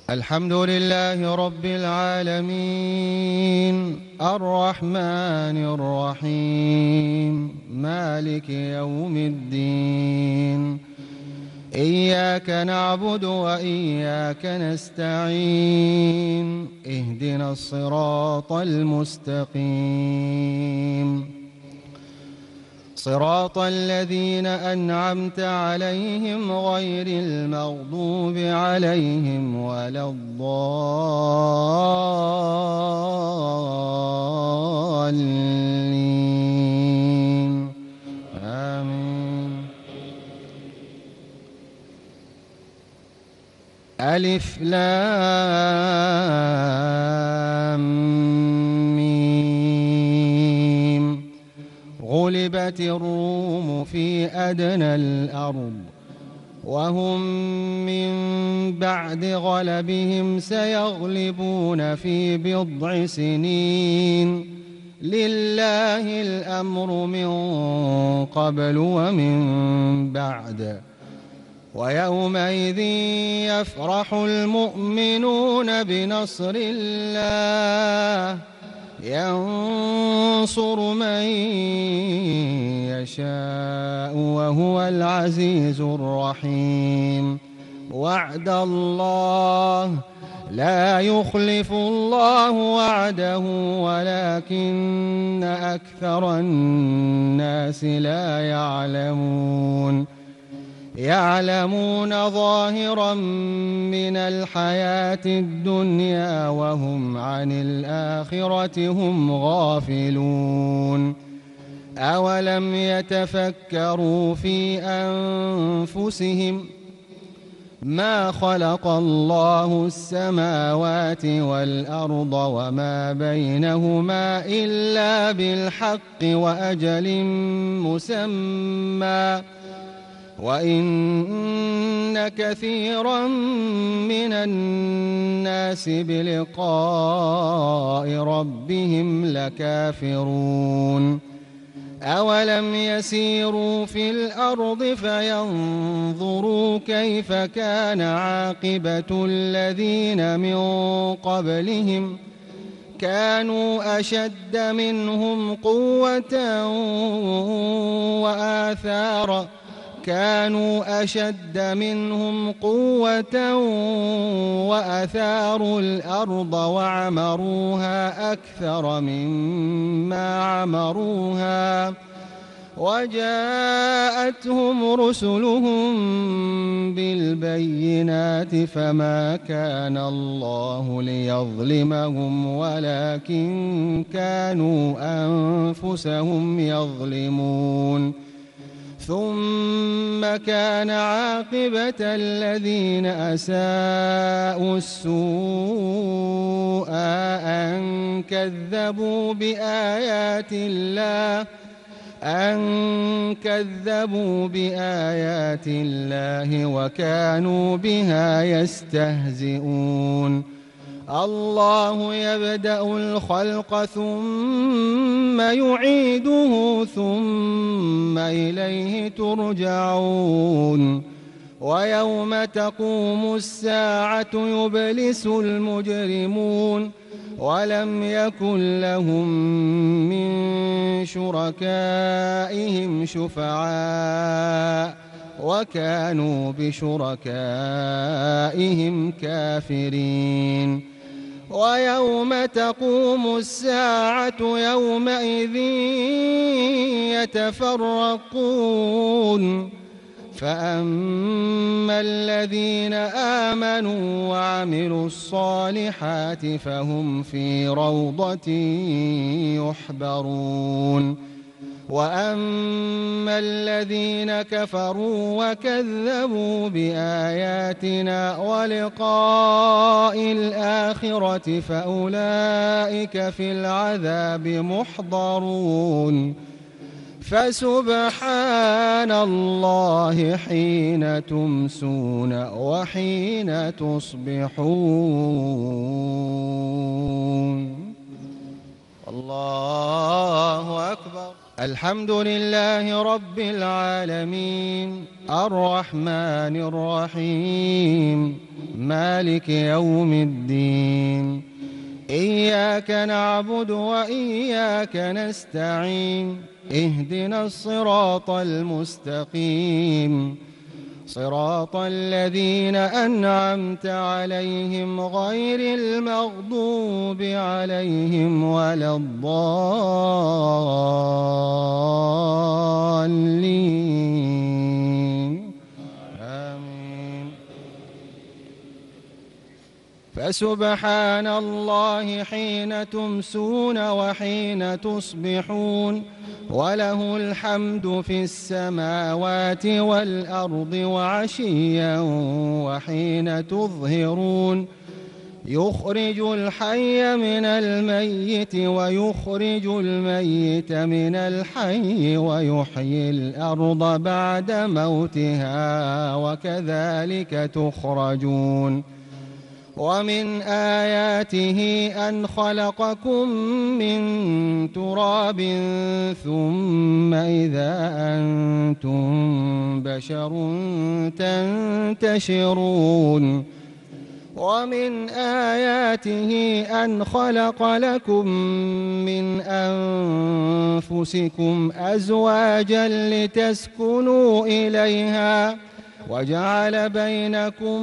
الحمد لله رب العالمين الرحمن الرحيم مالك يوم الدين إياك نعبد وإياك نستعين اهدنا الصراط المستقيم صراط الذين أنعمت عليهم غير المغضوب عليهم ولا الضالين آمين. ألف لام غلبت الروم في أدنى الأرض وهم من بعد غلبهم سيغلبون في بضع سنين لله الأمر من قبل ومن بعد ويومئذ يفرح المؤمنون بنصر الله ينصر من يشاء وهو العزيز الرحيم. وعد الله لا يخلف الله وعده ولكن أكثر الناس لا يعلمون ظاهرا من الحياة الدنيا وهم عن الآخرة هم غافلون. أولم يتفكروا في أنفسهم ما خلق الله السماوات والأرض وما بينهما إلا بالحق وأجل مسمى وإن كثيرا من الناس بلقاء ربهم لكافرون. أولم يسيروا في الأرض فينظروا كيف كان عاقبة الذين من قبلهم كانوا أشد منهم قوة وأثاروا الأرض وعمروها أكثر مما عمروها وجاءتهم رسلهم بالبينات فما كان الله ليظلمهم ولكن كانوا أنفسهم يظلمون. ثم كان عاقبة الذين أساءوا السوء أن كذبوا بآيات الله وكانوا بها يستهزئون. الله يبدأ الخلق ثم يعيده ثم إليه ترجعون. ويوم تقوم الساعة يبلس المجرمون ولم يكن لهم من شركائهم شفعاء وكانوا بشركائهم كافرين. ويوم تقوم الساعة يومئذ يتفرقون فأما الذين آمنوا وعملوا الصالحات فهم في روضة يحبرون. وأما الذين كفروا وكذبوا بآياتنا ولقاء الآخرة فأولئك في العذاب محضرون. فسبحان الله حين تمسون وحين تصبحون. الله أكبر. الحمد لله رب العالمين الرحمن الرحيم مالك يوم الدين إياك نعبد وإياك نستعين اهدنا الصراط المستقيم صراط الذين أنعمت عليهم غير المغضوب عليهم ولا الضالين آمين. فسبحان الله حين تمسون وحين تصبحون وله الحمد في السماوات والأرض وعشيا وحين تظهرون يخرج الحي من الميت ويخرج الميت من الحي ويحيي الأرض بعد موتها وكذلك تخرجون. ومن آياته أن خلقكم من تراب ثم إذا أنتم بشر تنتشرون. ومن آياته أن خلق لكم من أنفسكم أزواجا لتسكنوا إليها وجعل بينكم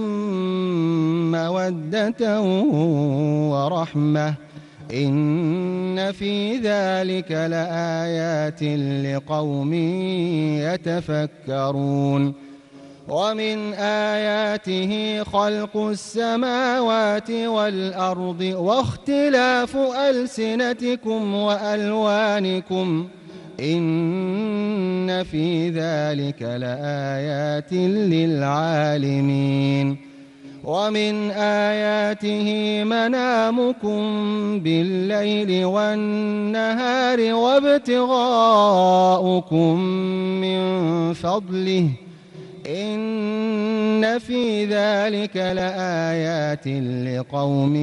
مودة ورحمة إن في ذلك لآيات لقوم يتفكرون. ومن آياته خلق السماوات والأرض واختلاف ألسنتكم وألوانكم إن في ذلك لآيات للعالمين. ومن آياته منامكم بالليل والنهار وابتغاؤكم من فضله إن في ذلك لآيات لقوم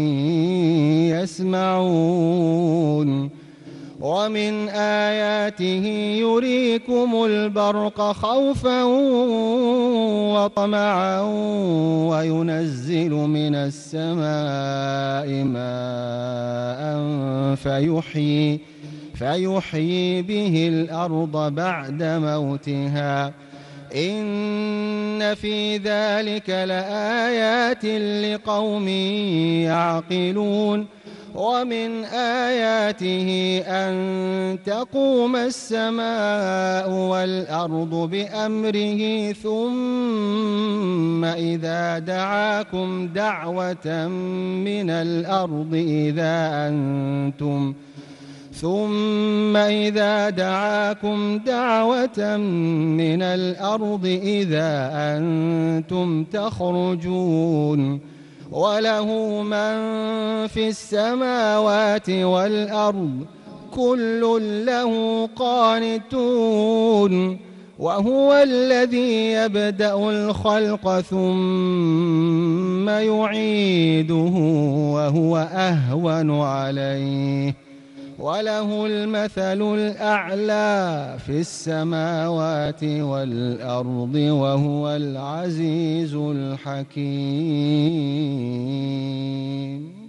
يسمعون. ومن آياته يريكم البرق خوفا وطمعا وينزل من السماء ماء فيحيي به الأرض بعد موتها إن في ذلك لآيات لقوم يعقلون. ومن آياته أن تقوم السماء والأرض بأمره ثم إذا دعاكم دعوة من الأرض إذا أنتم تخرجون. وله من في السماوات والأرض كل له قانتون. وهو الذي يبدأ الخلق ثم يعيده وهو أهون عليه وله المثل الأعلى في السماوات والأرض وهو العزيز الحكيم.